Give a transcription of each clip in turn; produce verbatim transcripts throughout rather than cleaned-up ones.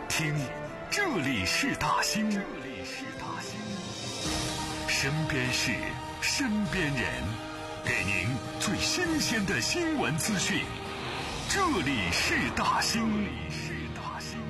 听，这里是大兴，这里是大兴，身边事，身边人，给您最新鲜的新闻资讯。这里是大兴，这里是大兴。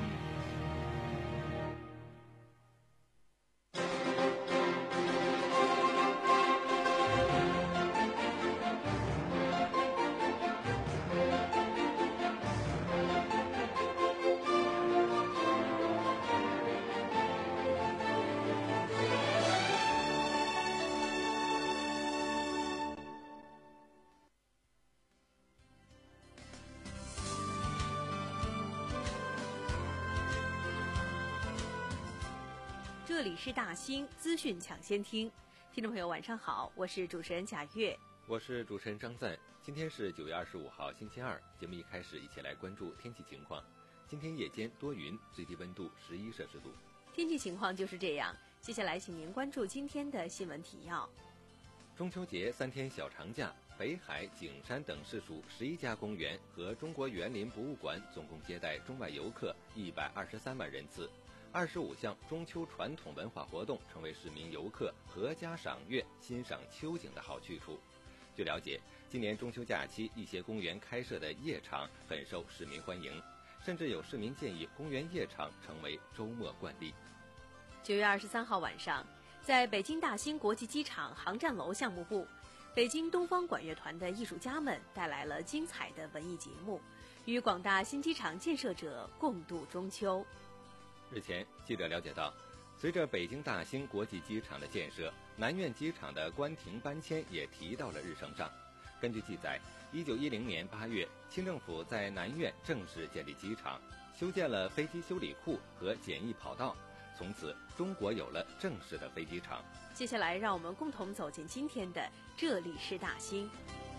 这里是大兴资讯抢先听，听众朋友晚上好，我是主持人贾月， 我是主持人张赞。今天是九月二十五号星期二，节目一开始一起来关注天气情况。今天夜间多云，最低温度十一摄氏度。 天气情况就是这样，接下来请您关注今天的新闻提要。 中秋节三天小长假，北海、景山等市属十一家公园和中国园林博物馆总共接待中外游客一百二十三万人次。二十五项中秋传统文化活动成为市民游客阖家赏月、欣赏秋景的好去处。据了解，今年中秋假期一些公园开设的夜场很受市民欢迎，甚至有市民建议公园夜场成为周末惯例。 九月二十三号晚上，在北京大兴国际机场航站楼项目部，北京东方管乐团的艺术家们带来了精彩的文艺节目，与广大新机场建设者共度中秋。 日前，记者了解到，随着北京大兴国际机场的建设，南苑机场的关停搬迁也提到了日程上。根据记载，一九一零年八月，清政府在南苑正式建立机场，修建了飞机修理库和简易跑道，从此中国有了正式的飞机场。 接下来，让我们共同走进今天的这里是大兴。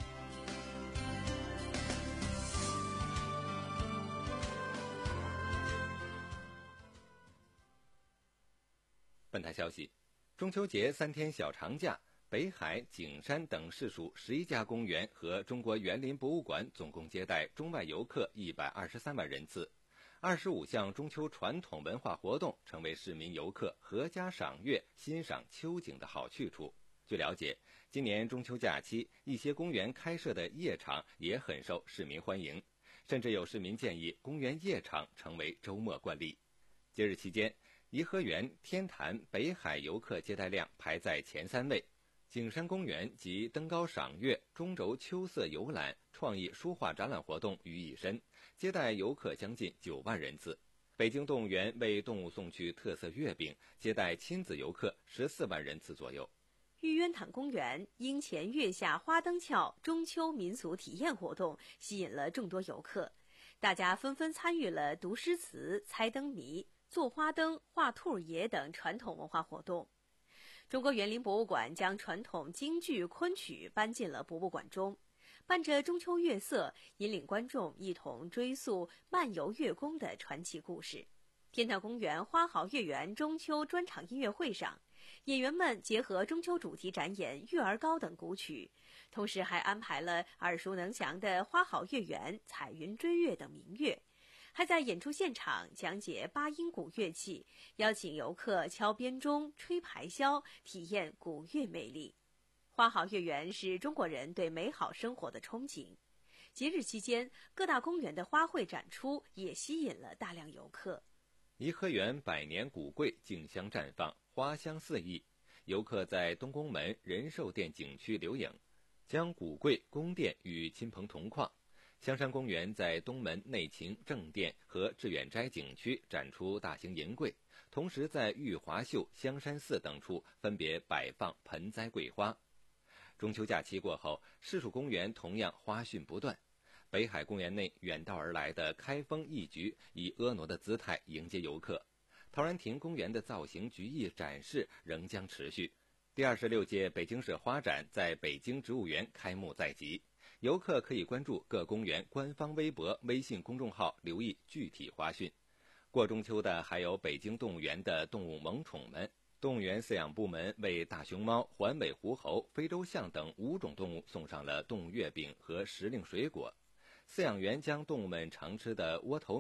本台消息，中秋节三天小长假，北海、景山等市属十一家公园和中国园林博物馆总共接待中外游客一百二十三万人次。二十五项中秋传统文化活动成为市民游客阖家赏月、欣赏秋景的好去处。据了解，今年中秋假期一些公园开设的夜场也很受市民欢迎，甚至有市民建议公园夜场成为周末惯例。节日期间，颐和园、天坛、北海游客接待量排在前三位，景山公园及登高赏月、中轴秋色游览、创意书画展览活动于一身，接待游客将近九万人次。北京动物园为动物送去特色月饼，接待亲子游客十四万人次左右。 玉渊潭公园樱前月下花灯桥中秋民俗体验活动吸引了众多游客，大家纷纷参与了读诗词、猜灯谜、做花灯、画兔爷等传统文化活动。中国园林博物馆将传统京剧昆曲搬进了博物馆中，伴着中秋月色，引领观众一同追溯漫游月宫的传奇故事。天坛公园花好月圆中秋专场音乐会上，演员们结合中秋主题展演《月儿高》等古曲，同时还安排了耳熟能详的花好月圆、彩云追月等民乐，还在演出现场讲解八音古乐器，邀请游客敲编钟、吹排箫，体验古乐魅力。花好月圆是中国人对美好生活的憧憬。节日期间，各大公园的花卉展出也吸引了大量游客。 颐和园百年古桂竞相绽放，花香四溢，游客在东宫门仁寿殿景区留影，将古桂宫殿与亲朋同框。香山公园在东门内勤正殿和致远斋景区展出大型银桂，同时在玉华秀、香山寺等处分别摆放盆栽桂花。中秋假期过后，市属公园同样花讯不断。北海公园内远道而来的开封艺菊以婀娜的姿态迎接游客。陶然亭公园的造型菊艺展示仍将持续。第二十六届北京市花展在北京植物园开幕在即，游客可以关注各公园官方微博、微信公众号，留意具体花讯。过中秋的还有北京动物园的动物萌宠们。动物园饲养部门为大熊猫、环尾狐猴、非洲象等五种动物送上了动物月饼和时令水果。饲养员将动物们常吃的窝头面、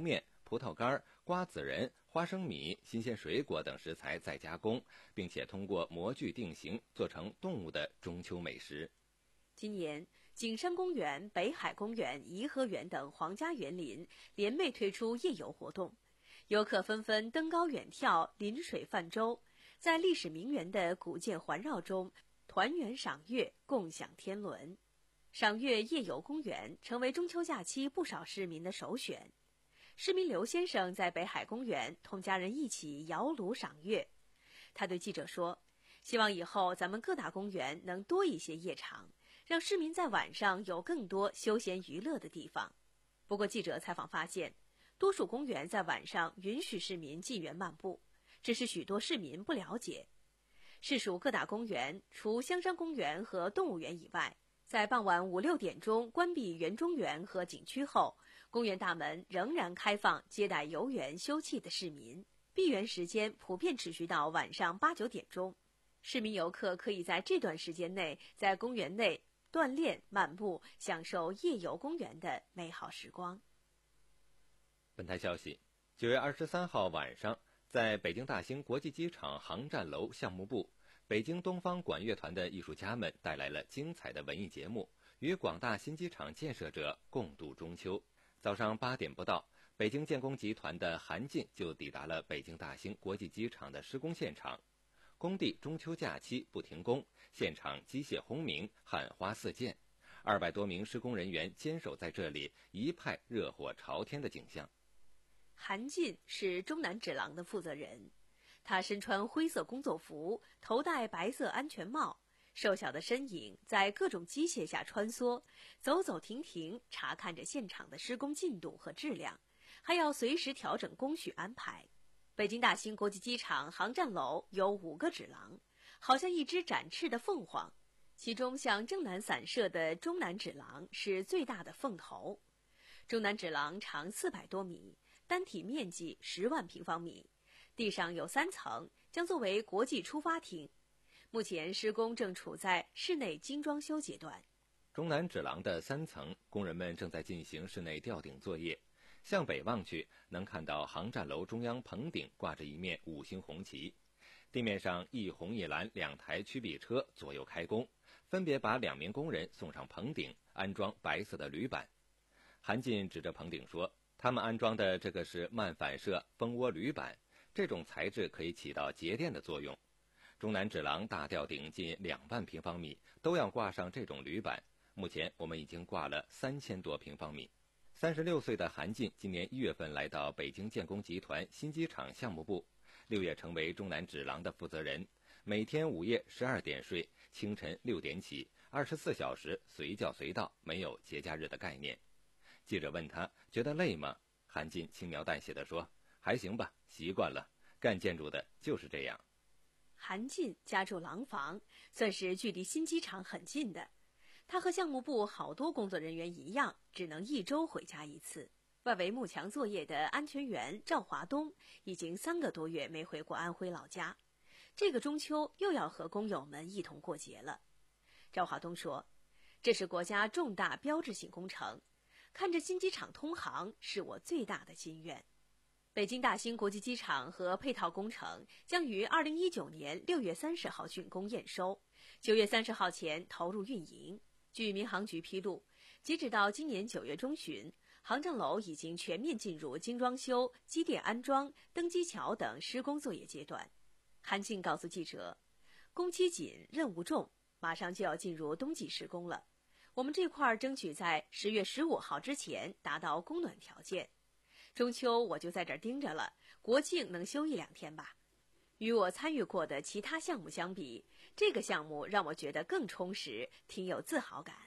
葡萄干、瓜子仁、花生米、新鲜水果等食材再加工，并且通过模具定型做成动物的中秋美食。 今年景山公园、北海公园、颐和园等皇家园林联袂推出夜游活动，游客纷纷登高远眺、临水泛舟，在历史名园的古建环绕中团圆赏月，共享天伦。赏月夜游公园成为中秋假期不少市民的首选。市民刘先生在北海公园同家人一起摇橹赏月。他对记者说，希望以后咱们各大公园能多一些夜场，让市民在晚上有更多休闲娱乐的地方。不过记者采访发现，多数公园在晚上允许市民进园漫步，只是许多市民不了解。市属各大公园除香山公园和动物园以外，在傍晚五六点钟关闭园中园和景区后，公园大门仍然开放接待游园休憩的市民，闭园时间普遍持续到晚上八九点钟。市民游客可以在这段时间内在公园内锻炼、漫步，享受夜游公园的美好时光。 本台消息，九月二十三号晚上，在北京大兴国际机场航站楼项目部，北京东方管乐团的艺术家们带来了精彩的文艺节目，与广大新机场建设者共度中秋。早上八点不到，北京建工集团的韩进就抵达了北京大兴国际机场的施工现场。工地中秋假期不停工，现场机械轰鸣，喊花四溅，二百多名施工人员坚守在这里，一派热火朝天的景象。 韩进是中南纸廊的负责人，他身穿灰色工作服，头戴白色安全帽，瘦小的身影在各种机械下穿梭，走走停停，查看着现场的施工进度和质量，还要随时调整工序安排。北京大兴国际机场航站楼有五个纸廊，好像一只展翅的凤凰，其中向正南散射的中南纸廊是最大的凤头。中南纸廊长四百多米，单体面积十万平方米，地上有三层，将作为国际出发厅。目前施工正处在室内精装修阶段。 中南纸廊的三层，工人们正在进行室内吊顶作业。向北望去，能看到航站楼中央棚顶挂着一面五星红旗，地面上一红一蓝两台曲臂车左右开工，分别把两名工人送上棚顶，安装白色的铝板。韩进指着棚顶说，他们安装的这个是慢反射蜂窝铝板，这种材质可以起到节电的作用。中南纸廊大吊顶近两万平方米，都要挂上这种铝板，目前我们已经挂了三千多平方米。三十六岁的韩进今年一月份来到北京建工集团新机场项目部，六月成为中南纸廊的负责人，每天午夜十二点睡，清晨六点起，二十四小时随叫随到，没有节假日的概念。记者问他觉得累吗？韩进轻描淡写地说，还行吧，习惯了，干建筑的就是这样。 韩进家住廊坊，算是距离新机场很近的。他和项目部好多工作人员一样，只能一周回家一次。外围幕墙作业的安全员赵华东已经三个多月没回过安徽老家，这个中秋又要和工友们一同过节了。赵华东说，这是国家重大标志性工程，看着新机场通航是我最大的心愿。北京大兴国际机场和配套工程将于二零一九年六月三十号竣工验收，九月三十号前投入运营。据民航局披露，截止到今年九月中旬，航站楼已经全面进入精装修、机电安装、登机桥等施工作业阶段。韩进告诉记者，工期紧，任务重，马上就要进入冬季施工了。我们这块争取在十月十五号之前达到供暖条件。中秋我就在这儿盯着了，国庆能休一两天吧。与我参与过的其他项目相比，这个项目让我觉得更充实，挺有自豪感。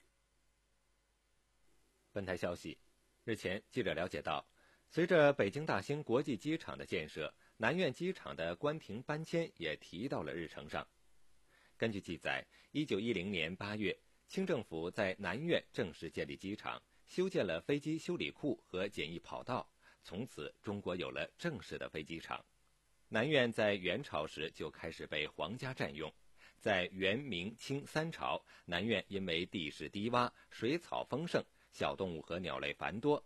本台消息，日前记者了解到，随着北京大兴国际机场的建设，南苑机场的关停搬迁也提到了日程上。根据记载，一九一零年八月，清政府在南苑正式建立机场，修建了飞机修理库和简易跑道，从此中国有了正式的飞机场。南苑在元朝时就开始被皇家占用，在元、明、清三朝，南苑因为地势低洼，水草丰盛，小动物和鸟类繁多，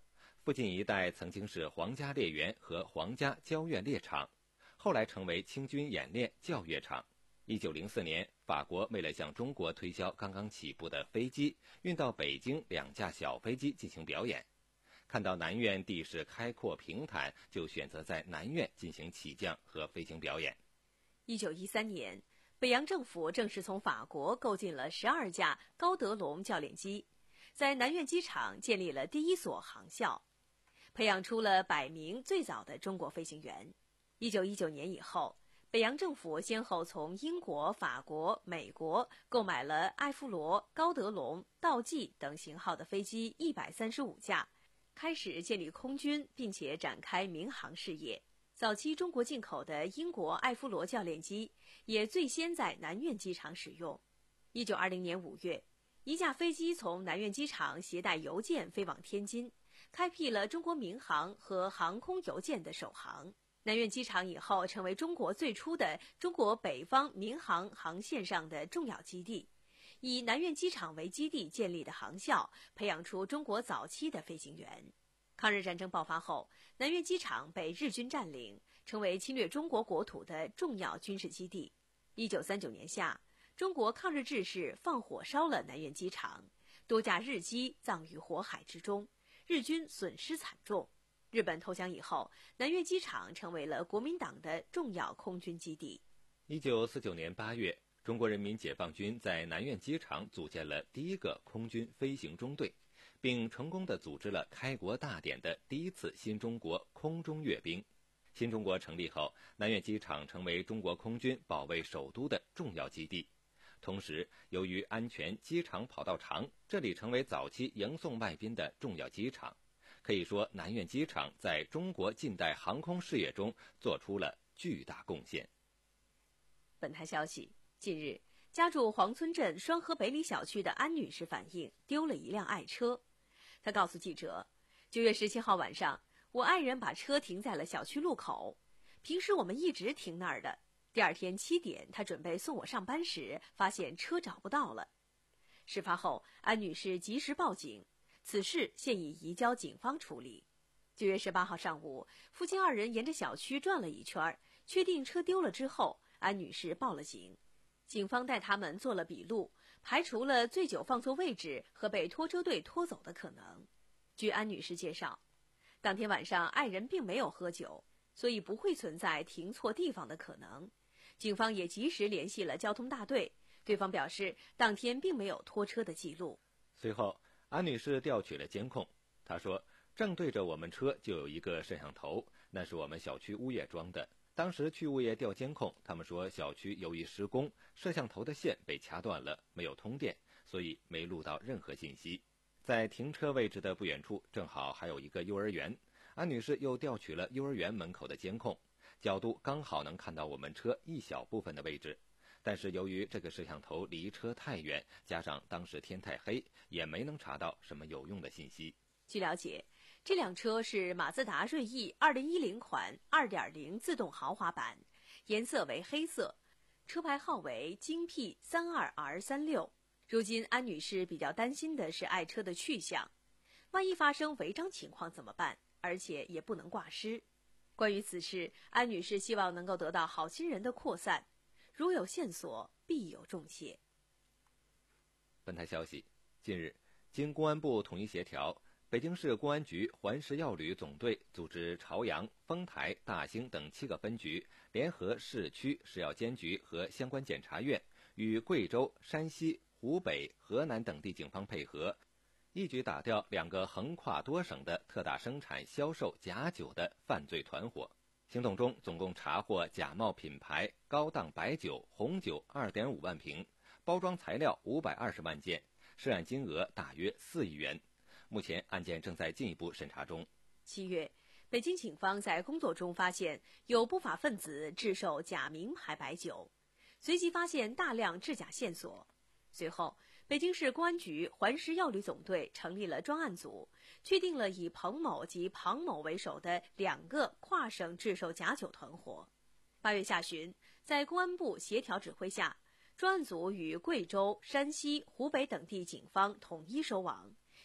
附近一带曾经是皇家猎园和皇家交院猎场，后来成为清军演练教阅场。一九零四年，法国为了向中国推销刚刚起步的飞机，运到北京两架小飞机进行表演。看到南苑地势开阔平坦，就选择在南苑进行起降和飞行表演。 一九一三年，北洋政府正式从法国购进了十二架高德龙教练机，在南苑机场建立了第一所航校，培养出了百名最早的中国飞行员。一九一九年以后，北洋政府先后从英国、法国、美国购买了艾夫罗、高德龙、道济等型号的飞机一百三十五架，开始建立空军，并且展开民航事业。早期中国进口的英国艾夫罗教练机也最先在南苑机场使用。一九二零年五月，一架飞机从南苑机场携带邮件飞往天津，开辟了中国民航和航空邮件的首航。南苑机场以后成为中国最初的中国北方民航航线上的重要基地。以南苑机场为基地建立的航校，培养出中国早期的飞行员。抗日战争爆发后，南苑机场被日军占领，成为侵略中国国土的重要军事基地。一九三九年夏，中国抗日志士放火烧了南苑机场，多架日机葬于火海之中，日军损失惨重。日本投降以后，南苑机场成为了国民党的重要空军基地。 一九四九年八月，中国人民解放军在南苑机场组建了第一个空军飞行中队，并成功地组织了开国大典的第一次新中国空中阅兵。新中国成立后，南苑机场成为中国空军保卫首都的重要基地。同时，由于安全机场跑道长，这里成为早期迎送外宾的重要机场。可以说，南苑机场在中国近代航空事业中做出了巨大贡献。 本台消息，近日，家住黄村镇双河北里小区的安女士反映丢了一辆爱车。她告诉记者，九月十七号晚上，我爱人把车停在了小区路口，平时我们一直停那儿的。第二天七点，他准备送我上班时，发现车找不到了。事发后，安女士及时报警，此事现已移交警方处理。九月十八号上午，夫妻二人沿着小区转了一圈，确定车丢了之后，安女士报了警。警方带他们做了笔录，排除了醉酒放错位置和被拖车队拖走的可能。据安女士介绍，当天晚上爱人并没有喝酒，所以不会存在停错地方的可能。警方也及时联系了交通大队，对方表示当天并没有拖车的记录。 随后，安女士调取了监控，她说，正对着我们车就有一个摄像头，那是我们小区物业装的。当时去物业调监控，他们说小区由于施工，摄像头的线被掐断了，没有通电，所以没录到任何信息。在停车位置的不远处，正好还有一个幼儿园。安女士又调取了幼儿园门口的监控，角度刚好能看到我们车一小部分的位置。但是由于这个摄像头离车太远，加上当时天太黑，也没能查到什么有用的信息。 据了解，这辆车是马自达锐意二零一零款 二点零 自动豪华版，颜色为黑色，车牌号为京 P 三二 R 三六。如今安女士比较担心的是爱车的去向，万一发生违章情况怎么办？而且也不能挂失。关于此事，安女士希望能够得到好心人的扩散，如有线索，必有重谢。 本台消息，近日，经公安部统一协调，北京市公安局环食药旅总队组织朝阳、丰台、大兴等七个分局，联合市区食药监局和相关检察院，与贵州、山西、湖北、河南等地警方配合，一举打掉两个横跨多省的特大生产销售假酒的犯罪团伙。行动中，总共查获假冒品牌高档白酒、红酒 二点五万瓶，包装材料五百二十万件，涉案金额大约四亿元。目前案件正在进一步审查中。 七月，北京警方在工作中发现有不法分子制售假名牌白酒，随即发现大量制假线索。随后，北京市公安局环食药旅总队成立了专案组，确定了以彭某及庞某为首的两个跨省制售假酒团伙。八月下旬，在公安部协调指挥下，专案组与贵州、山西、湖北等地警方统一收网，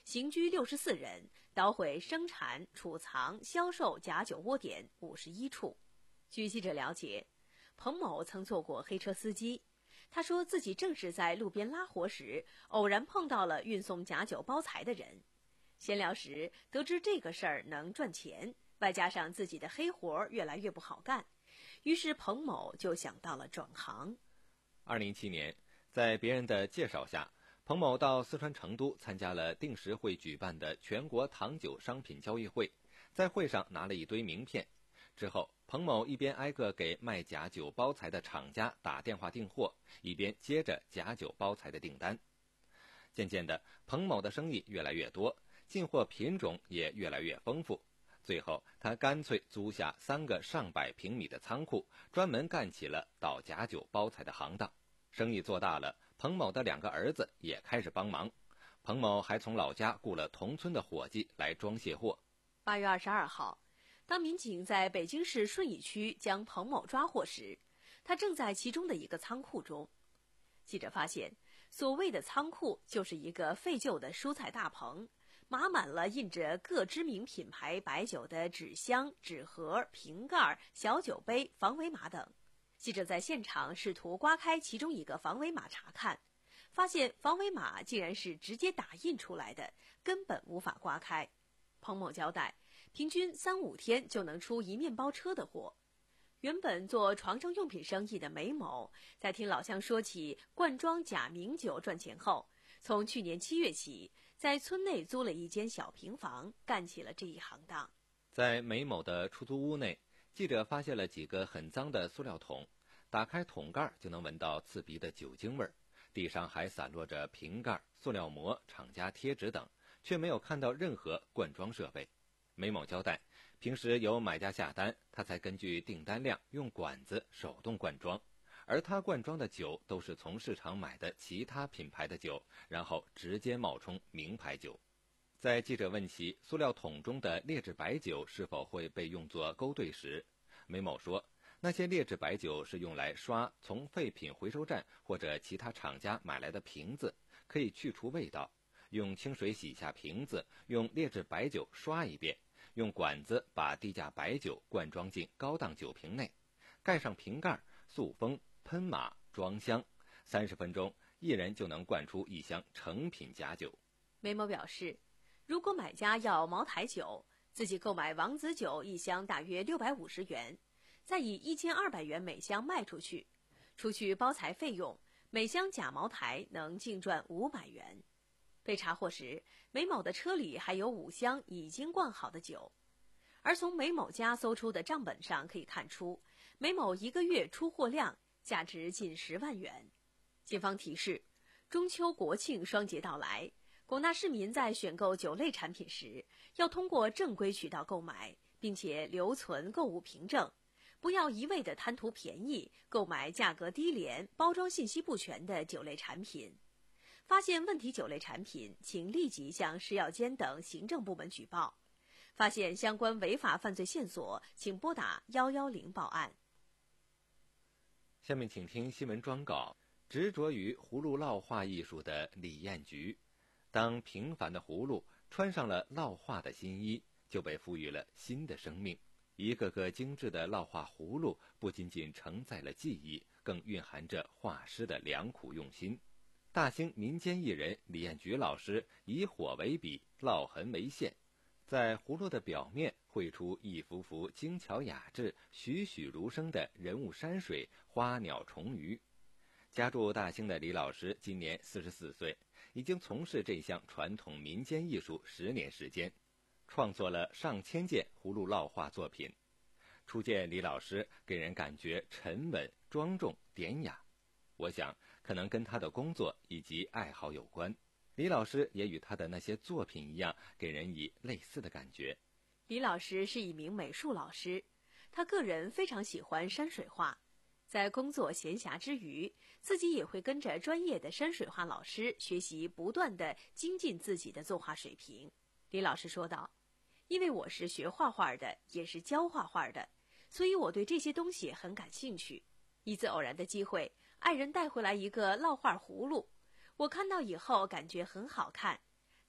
刑拘六十四人，捣毁生产、储藏、销售假酒窝点五十一处。据记者了解，彭某曾做过黑车司机。他说自己正是在路边拉活时，偶然碰到了运送假酒包材的人。闲聊时得知这个事儿能赚钱，外加上自己的黑活越来越不好干，于是彭某就想到了转行。 二零一七年，在别人的介绍下，彭某到四川成都参加了定时会举办的全国糖酒商品交易会，在会上拿了一堆名片。之后，彭某一边挨个给卖假酒包材的厂家打电话订货，一边接着假酒包材的订单。渐渐的，彭某的生意越来越多，进货品种也越来越丰富。最后，他干脆租下三个上百平米的仓库，专门干起了倒假酒包材的行当。生意做大了，彭某的两个儿子也开始帮忙。彭某还从老家雇了同村的伙计来装卸货。 八月二十二号，当民警在北京市顺义区将彭某抓获时，他正在其中的一个仓库中。记者发现，所谓的仓库就是一个废旧的蔬菜大棚，码满了印着各知名品牌白酒的纸箱、纸盒、瓶盖、小酒杯、防伪码等。记者在现场试图刮开其中一个防伪码查看，发现防伪码竟然是直接打印出来的，根本无法刮开。彭某交代，平均三五天就能出一面包车的货。原本做床上用品生意的梅某，在听老乡说起灌装假名酒赚钱后，从去年七月起，在村内租了一间小平房，干起了这一行当。 在梅某的出租屋内，记者发现了几个很脏的塑料桶，打开桶盖就能闻到刺鼻的酒精味儿，地上还散落着瓶盖、塑料膜、厂家贴纸等，却没有看到任何灌装设备。梅某交代，平时有买家下单，他才根据订单量用管子手动灌装，而他灌装的酒都是从市场买的其他品牌的酒，然后直接冒充名牌酒。在记者问其塑料桶中的劣质白酒是否会被用作勾兑时，梅某说，那些劣质白酒是用来刷从废品回收站或者其他厂家买来的瓶子，可以去除味道。用清水洗下瓶子，用劣质白酒刷一遍，用管子把低价白酒灌装进高档酒瓶内，盖上瓶盖，塑封、喷码、装箱，三十分钟，一人就能灌出一箱成品假酒。 梅某表示，如果买家要茅台酒，自己购买王子酒一箱大约六百五十元，再以一千二百元每箱卖出去，除去包材费用，每箱假茅台能净赚五百元。被查获时，梅某的车里还有五箱已经灌好的酒，而从梅某家搜出的账本上可以看出，梅某一个月出货量价值近十万元。警方提示，中秋国庆双节到来，广大市民在选购酒类产品时，要通过正规渠道购买，并且留存购物凭证，不要一味地贪图便宜，购买价格低廉、包装信息不全的酒类产品。发现问题酒类产品，请立即向食药监等行政部门举报。发现相关违法犯罪线索，请拨打一一零报案。 下面请听新闻专稿。执着于葫芦烙画艺术的李艳菊，当平凡的葫芦穿上了烙画的新衣，就被赋予了新的生命。一个个精致的烙画葫芦，不仅仅承载了技艺，更蕴含着画师的良苦用心。大兴民间艺人李艳菊老师以火为笔，烙痕为线，在葫芦的表面绘出一幅幅精巧雅致、栩栩如生的人物山水、花鸟虫鱼。家住大兴的李老师今年四十四岁，已经从事这项传统民间艺术十年时间，创作了上千件葫芦烙画作品。初见李老师，给人感觉沉稳、庄重、典雅。我想，可能跟他的工作以及爱好有关。李老师也与他的那些作品一样，给人以类似的感觉。 李老师是一名美术老师，他个人非常喜欢山水画，在工作闲暇之余，自己也会跟着专业的山水画老师学习，不断地精进自己的作画水平。李老师说道，因为我是学画画的，也是教画画的，所以我对这些东西很感兴趣。一次偶然的机会，爱人带回来一个烙画葫芦，我看到以后感觉很好看，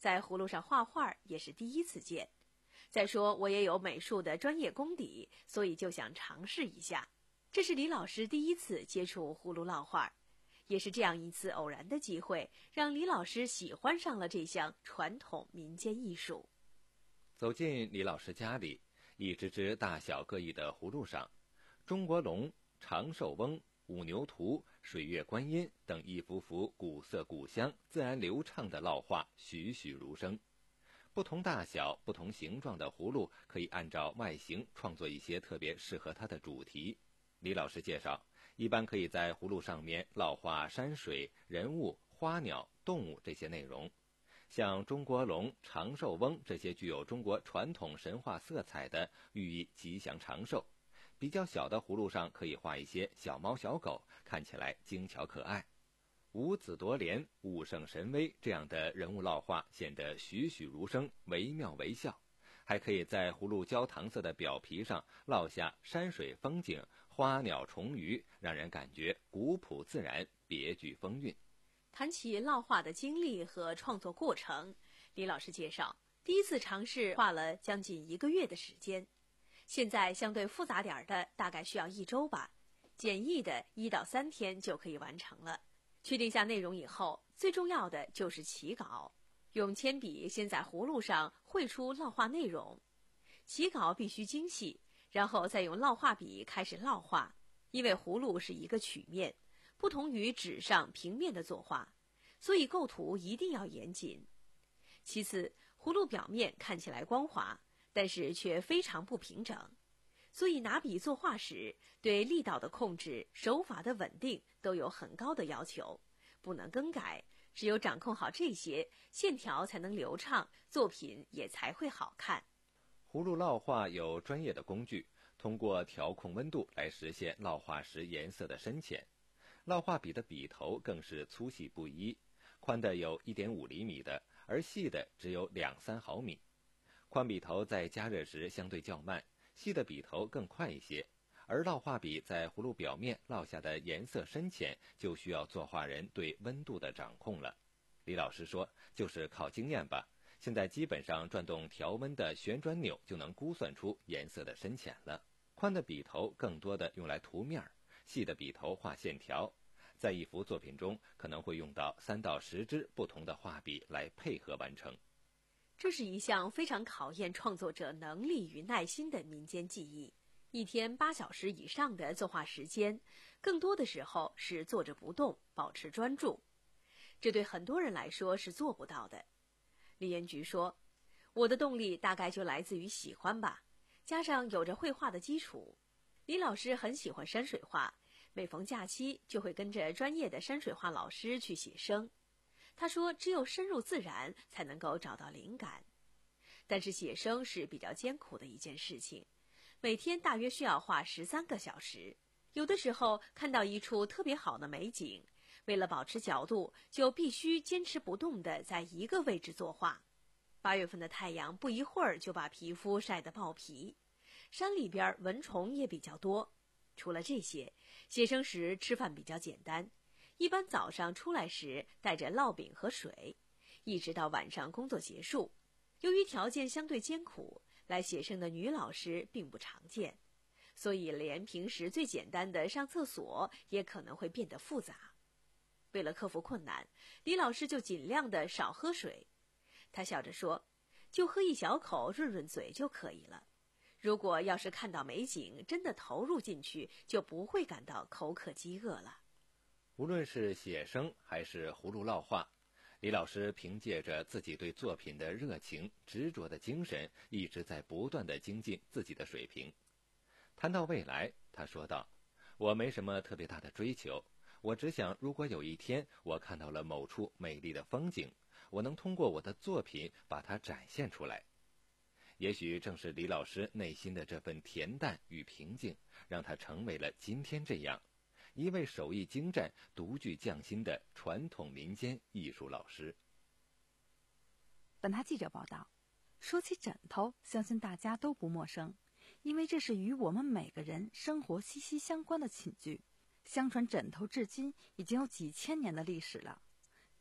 在葫芦上画画也是第一次见。再说我也有美术的专业功底，所以就想尝试一下。这是李老师第一次接触葫芦烙画，也是这样一次偶然的机会，让李老师喜欢上了这项传统民间艺术。 走进李老师家里，一只只大小各异的葫芦上，中国龙、长寿翁、五牛图、水月观音等一幅幅古色古香、自然流畅的烙画栩栩如生。不同大小、不同形状的葫芦可以按照外形创作一些特别适合它的主题。李老师介绍，一般可以在葫芦上面烙画山水、人物、花鸟、动物这些内容。像中国龙、长寿翁这些具有中国传统神话色彩的，寓意吉祥长寿。比较小的葫芦上可以画一些小猫小狗，看起来精巧可爱。五子夺莲、武圣神威这样的人物烙画显得栩栩如生，惟妙惟肖。还可以在葫芦焦糖色的表皮上烙下山水风景、花鸟虫鱼，让人感觉古朴自然，别具风韵。 谈起烙画的经历和创作过程，李老师介绍，第一次尝试画了将近一个月的时间，现在相对复杂点的大概需要一周吧，简易的一到三天就可以完成了。确定下内容以后，最重要的就是起稿，用铅笔先在葫芦上绘出烙画内容，起稿必须精细，然后再用烙画笔开始烙画。因为葫芦是一个曲面，不同于纸上平面的作画，所以构图一定要严谨。其次，葫芦表面看起来光滑，但是却非常不平整，所以拿笔作画时，对力道的控制、手法的稳定都有很高的要求，不能更改。只有掌控好这些，线条才能流畅，作品也才会好看。 葫芦烙画有专业的工具，通过调控温度来实现烙画时颜色的深浅。烙画笔的笔头更是粗细不一，宽的有 一点五厘米的，而细的只有两三毫米。宽笔头在加热时相对较慢，细的笔头更快一些，而烙画笔在葫芦表面烙下的颜色深浅，就需要作画人对温度的掌控了。李老师说，就是靠经验吧，现在基本上转动调温的旋转钮就能估算出颜色的深浅了。宽的笔头更多的用来涂面，细的笔头画线条。在一幅作品中，可能会用到三到十支不同的画笔来配合完成。 这是一项非常考验创作者能力与耐心的民间技艺。一天八小时以上的作画时间，更多的时候是坐着不动，保持专注。这对很多人来说是做不到的。李元菊说，我的动力大概就来自于喜欢吧，加上有着绘画的基础。李老师很喜欢山水画，每逢假期就会跟着专业的山水画老师去写生。他说，只有深入自然才能够找到灵感。但是写生是比较艰苦的一件事情，每天大约需要画十三个小时。有的时候看到一处特别好的美景，为了保持角度，就必须坚持不动地在一个位置作画。八月份的太阳不一会儿就把皮肤晒得爆皮，山里边蚊虫也比较多。除了这些，写生时吃饭比较简单，一般早上出来时带着烙饼和水，一直到晚上工作结束。由于条件相对艰苦，来写生的女老师并不常见，所以连平时最简单的上厕所也可能会变得复杂。为了克服困难，李老师就尽量的少喝水。他笑着说，就喝一小口润润嘴就可以了。如果要是看到美景，真的投入进去，就不会感到口渴饥饿了。 无论是写生还是葫芦烙画，李老师凭借着自己对作品的热情、执着的精神，一直在不断地精进自己的水平。谈到未来，他说道，我没什么特别大的追求，我只想如果有一天我看到了某处美丽的风景，我能通过我的作品把它展现出来。也许正是李老师内心的这份恬淡与平静，让他成为了今天这样一位手艺精湛、独具匠心的传统民间艺术老师。 本台记者报道，说起枕头，相信大家都不陌生，因为这是与我们每个人生活息息相关的寝具。相传枕头至今已经有几千年的历史了。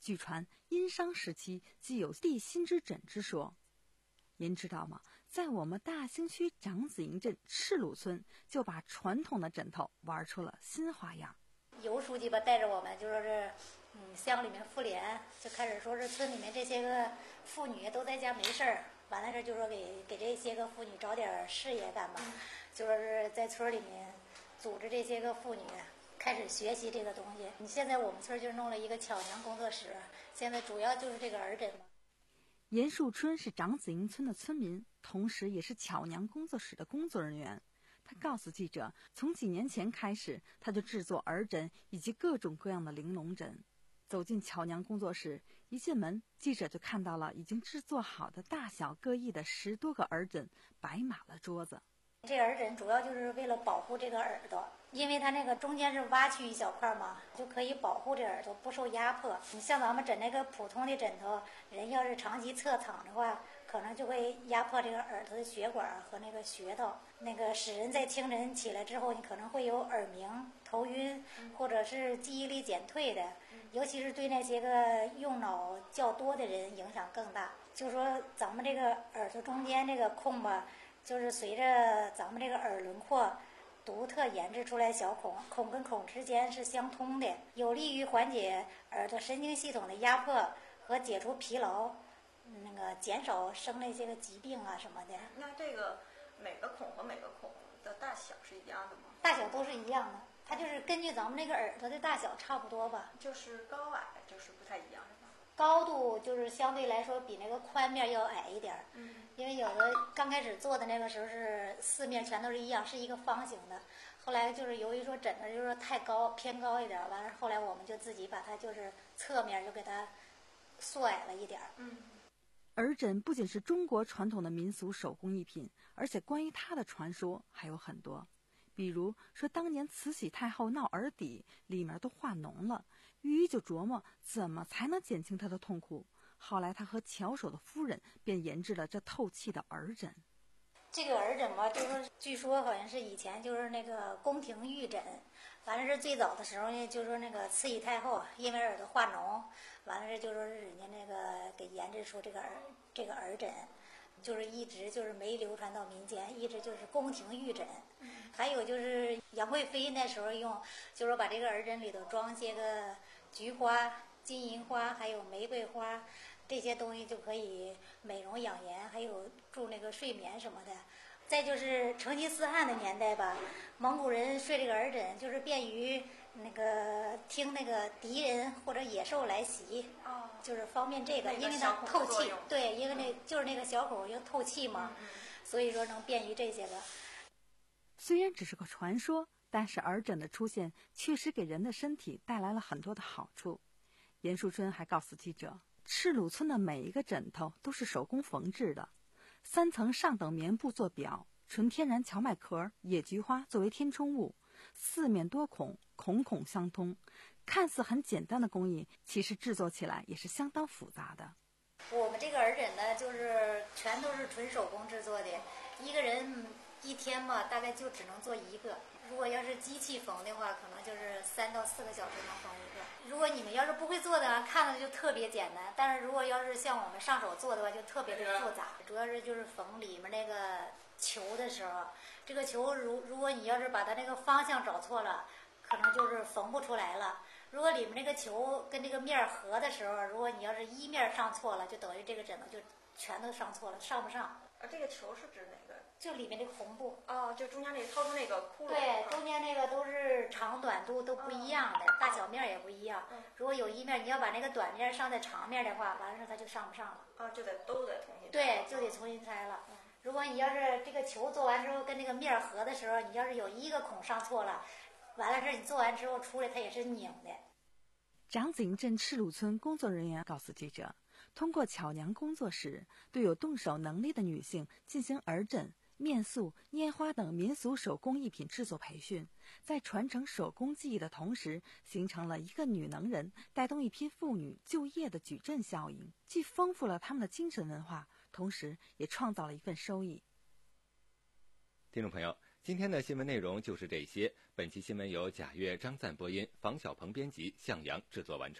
据传殷商时期既有地心之枕之说。您知道吗？在我们大兴区长子营镇赤鲁村，就把传统的枕头玩出了新花样。 尤书记吧带着我们就说是，嗯，乡里面妇联就开始说是村里面这些个妇女都在家没事儿，完了这就说给给这些个妇女找点事业干嘛，就说是在村里面组织这些个妇女开始学习这个东西。你现在我们村就弄了一个巧娘工作室，现在主要就是这个儿枕嘛。 严树春是长子营村的村民，同时也是巧娘工作室的工作人员。他告诉记者，从几年前开始，他就制作儿枕以及各种各样的玲珑枕。走进巧娘工作室，一进门，记者就看到了已经制作好的大小各异的十多个儿枕摆满了桌子。 这耳枕主要就是为了保护这个耳朵，因为它那个中间是挖去一小块嘛，就可以保护这耳朵不受压迫。你像咱们枕那个普通的枕头，人要是长期侧躺的话，可能就会压迫这个耳朵的血管和那个穴道，那个使人在清晨起来之后，你可能会有耳鸣、头晕，或者是记忆力减退的，尤其是对那些个用脑较多的人影响更大。就说咱们这个耳朵中间这个空吧，就是随着咱们这个耳轮廓独特研制出来小孔，孔跟孔之间是相通的，有利于缓解耳朵神经系统的压迫和解除疲劳，那个减少生那些个疾病啊什么的。 那这个每个孔和每个孔的大小是一样的吗？ 大小都是一样的，它就是根据咱们那个耳朵的大小差不多吧。 就是高矮就是不太一样是吧？ 高度就是相对来说比那个宽面要矮一点儿，嗯，因为有的刚开始做的那个时候是四面全都是一样，是一个方形的。后来就是由于说枕头就是太高偏高一点，完了后来我们就自己把它就是侧面就给它缩矮了一点。嗯， 耳枕不仅是中国传统的民俗手工艺品，而且关于它的传说还有很多。比如说当年慈禧太后闹耳底，里面都化脓了，御医就琢磨怎么才能减轻她的痛苦。后来他和巧手的夫人便研制了这透气的耳枕。 这个耳枕吧，就是据说好像是以前就是那个宫廷御枕，完了是最早的时候呢，就说那个慈禧太后因为耳朵化脓，完了是就说是人家那个给研制出这个耳这个耳枕，就是一直就是没流传到民间，一直就是宫廷御枕。还有就是杨贵妃那时候用，就说把这个耳枕里头装些个菊花、金银花，还有玫瑰花，这些东西就可以美容养颜，还有助那个睡眠什么的。再就是成吉思汗的年代吧，蒙古人睡这个耳枕，就是便于那个听那个敌人或者野兽来袭，哦，就是方便这个，因为它透气，对，因为那就是那个小孔又透气嘛，嗯、所以说能便于这些个。 虽然只是个传说，但是耳枕的出现确实给人的身体带来了很多的好处。严树春还告诉记者，赤鲁村的每一个枕头都是手工缝制的，三层上等棉布做表，纯天然荞麦壳、野菊花作为填充物，四面多孔，孔孔相通。看似很简单的工艺，其实制作起来也是相当复杂的。 我们这个耳枕呢，就是全都是纯手工制作的，一个人一天吧，大概就只能做一个。如果要是机器缝的话，可能就是三到四个小时能缝一个。如果你们要是不会做的话，看着就特别简单；但是如果要是像我们上手做的话，就特别的复杂。主要是就是缝里面那个球的时候，这个球如如果你要是把它那个方向找错了，可能就是缝不出来了。如果里面那个球跟这个面合的时候，如果你要是一面上错了，就等于这个枕头就全都上错了，上不上。 啊，这个球是指哪个？ 就里面这个红布。 哦，就中间那个掏出那个窟窿。 对，中间那个都是长短度都不一样的，哦、大小面也不一样。嗯、如果有一面你要把那个短面上在长面的话，完了它就上不上了。 啊，就得都得重新。 对，就得重新拆了。嗯、如果你要是这个球做完之后跟那个面合的时候，你要是有一个孔上错了，完了这你做完之后出来它也是拧的。 长子营镇赤鲁村工作人员告诉记者，通过巧娘工作室，对有动手能力的女性进行耳枕、面塑、拈花等民俗手工艺品制作培训，在传承手工技艺的同时，形成了一个女能人带动一批妇女就业的矩阵效应，既丰富了她们的精神文化，同时也创造了一份收益。 听众朋友，今天的新闻内容就是这些。本期新闻由贾月、张赞播音，房小鹏编辑，向阳制作完成。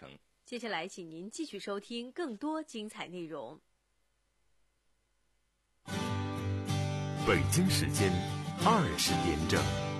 接下来，请您继续收听更多精彩内容。 北京时间二十点整。